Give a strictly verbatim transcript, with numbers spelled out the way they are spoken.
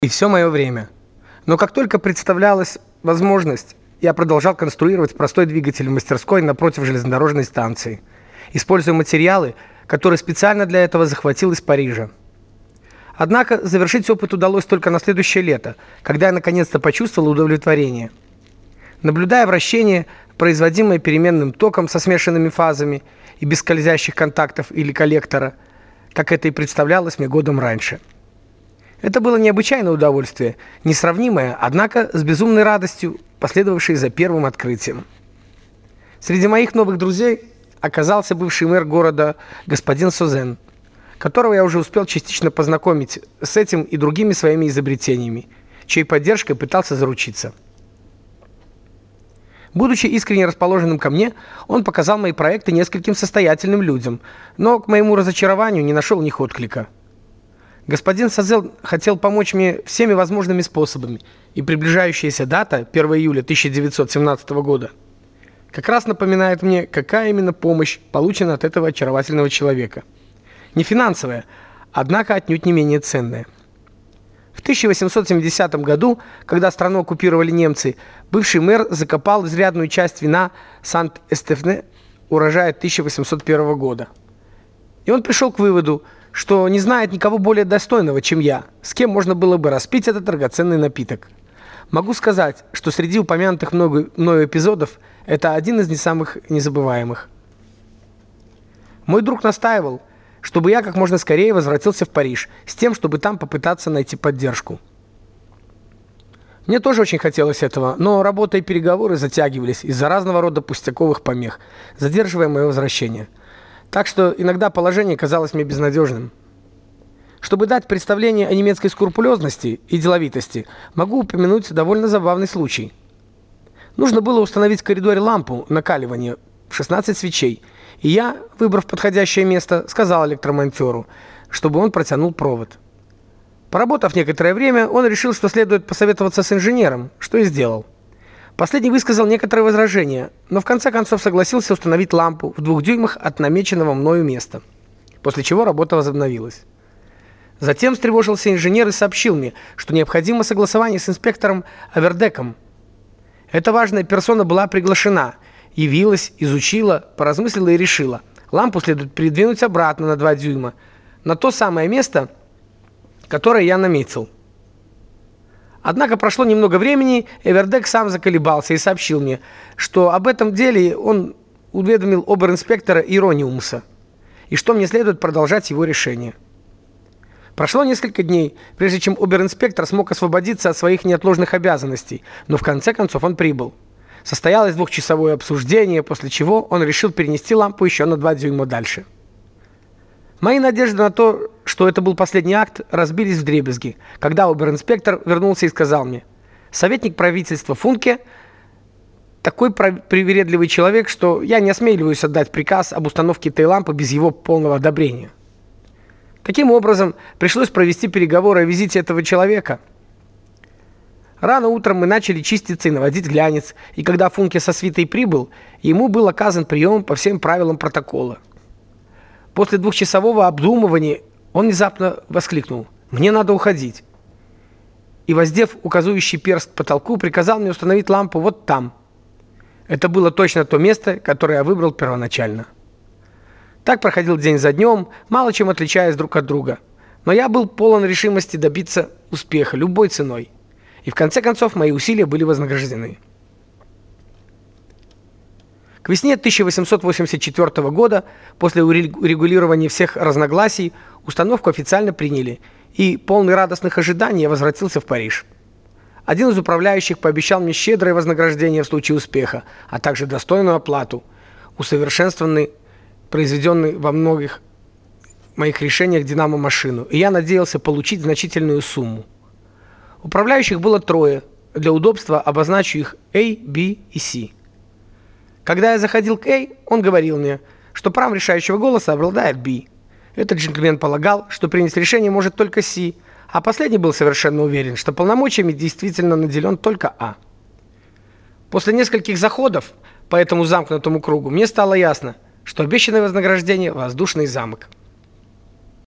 и все мое время. Но как только представлялась возможность, я продолжал конструировать простой двигатель в мастерской напротив железнодорожной станции, используя материалы, которые специально для этого захватил из Парижа. Однако завершить опыт удалось только на следующее лето, когда я наконец-то почувствовал удовлетворение. Наблюдая вращение, производимое переменным током со смешанными фазами и без скользящих контактов или коллектора, как это и представлялось мне годом раньше. Это было необычайное удовольствие, несравнимое, однако с безумной радостью, последовавшей за первым открытием. Среди моих новых друзей оказался бывший мэр города господин Созен, которого я уже успел частично познакомить с этим и другими своими изобретениями, чьей поддержкой пытался заручиться. Будучи искренне расположенным ко мне, он показал мои проекты нескольким состоятельным людям, но к моему разочарованию не нашел в них отклика. Господин Созен хотел помочь мне всеми возможными способами, и приближающаяся дата, первое июля тысяча девятьсот семнадцатого года, как раз напоминает мне, какая именно помощь получена от этого очаровательного человека. Не финансовая, однако отнюдь не менее ценная. В тысяча восемьсот семидесятом году, когда страну оккупировали немцы, бывший мэр закопал изрядную часть вина Сант-Эстефне урожая тысяча восемьсот первого года. И он пришел к выводу, что не знает никого более достойного, чем я, с кем можно было бы распить этот драгоценный напиток. Могу сказать, что среди упомянутых мною, мною эпизодов это один из не самых незабываемых. Мой друг настаивал, чтобы я как можно скорее возвратился в Париж, с тем, чтобы там попытаться найти поддержку. Мне тоже очень хотелось этого, но работа и переговоры затягивались из-за разного рода пустяковых помех, задерживая мое возвращение. Так что иногда положение казалось мне безнадежным. Чтобы дать представление о немецкой скрупулезности и деловитости, могу упомянуть довольно забавный случай. Нужно было установить в коридоре лампу накаливания в шестнадцать свечей, и я, выбрав подходящее место, сказал электромонтёру, чтобы он протянул провод. Поработав некоторое время, он решил, что следует посоветоваться с инженером, что и сделал. Последний высказал некоторые возражения, но в конце концов согласился установить лампу в двух дюймах от намеченного мною места, после чего работа возобновилась. Затем встревожился инженер и сообщил мне, что необходимо согласование с инспектором Авердеком. Эта важная персона была приглашена, явилась, изучила, поразмыслила и решила: лампу следует передвинуть обратно на два дюйма, на то самое место, которое я наметил. Однако прошло немного времени, Эвердек сам заколебался и сообщил мне, что об этом деле он уведомил обер-инспектора Ирониумса, и что мне следует продолжать его решение. Прошло несколько дней, прежде чем обер-инспектор смог освободиться от своих неотложных обязанностей, но в конце концов он прибыл. Состоялось двухчасовое обсуждение, после чего он решил перенести лампу еще на два дюйма дальше. Мои надежды на то, что это был последний акт, разбились вдребезги, когда обер-инспектор вернулся и сказал мне: советник правительства Функе такой привередливый человек, что я не осмеливаюсь отдать приказ об установке этой лампы без его полного одобрения. Таким образом, пришлось провести переговоры о визите этого человека. Рано утром мы начали чиститься и наводить глянец, и когда Функе со свитой прибыл, ему был оказан прием по всем правилам протокола. После двухчасового обдумывания он внезапно воскликнул: «Мне надо уходить!» И, воздев указующий перст к потолку, приказал мне установить лампу вот там. Это было точно то место, которое я выбрал первоначально. Так проходил день за днем, мало чем отличаясь друг от друга. Но я был полон решимости добиться успеха любой ценой. И в конце концов мои усилия были вознаграждены. К весне тысяча восемьсот восемьдесят четвёртого года, после урегулирования всех разногласий, установку официально приняли, и полный радостных ожиданий я возвратился в Париж. Один из управляющих пообещал мне щедрое вознаграждение в случае успеха, а также достойную оплату, усовершенствованный, произведенный во многих моих решениях динамо-машину, и я надеялся получить значительную сумму. Управляющих было трое, для удобства обозначу их A, B и C. Когда я заходил к A, он говорил мне, что правом решающего голоса обладает B. Этот джентльмен полагал, что принять решение может только C, а последний был совершенно уверен, что полномочиями действительно наделен только A. После нескольких заходов по этому замкнутому кругу мне стало ясно, что обещанное вознаграждение — воздушный замок.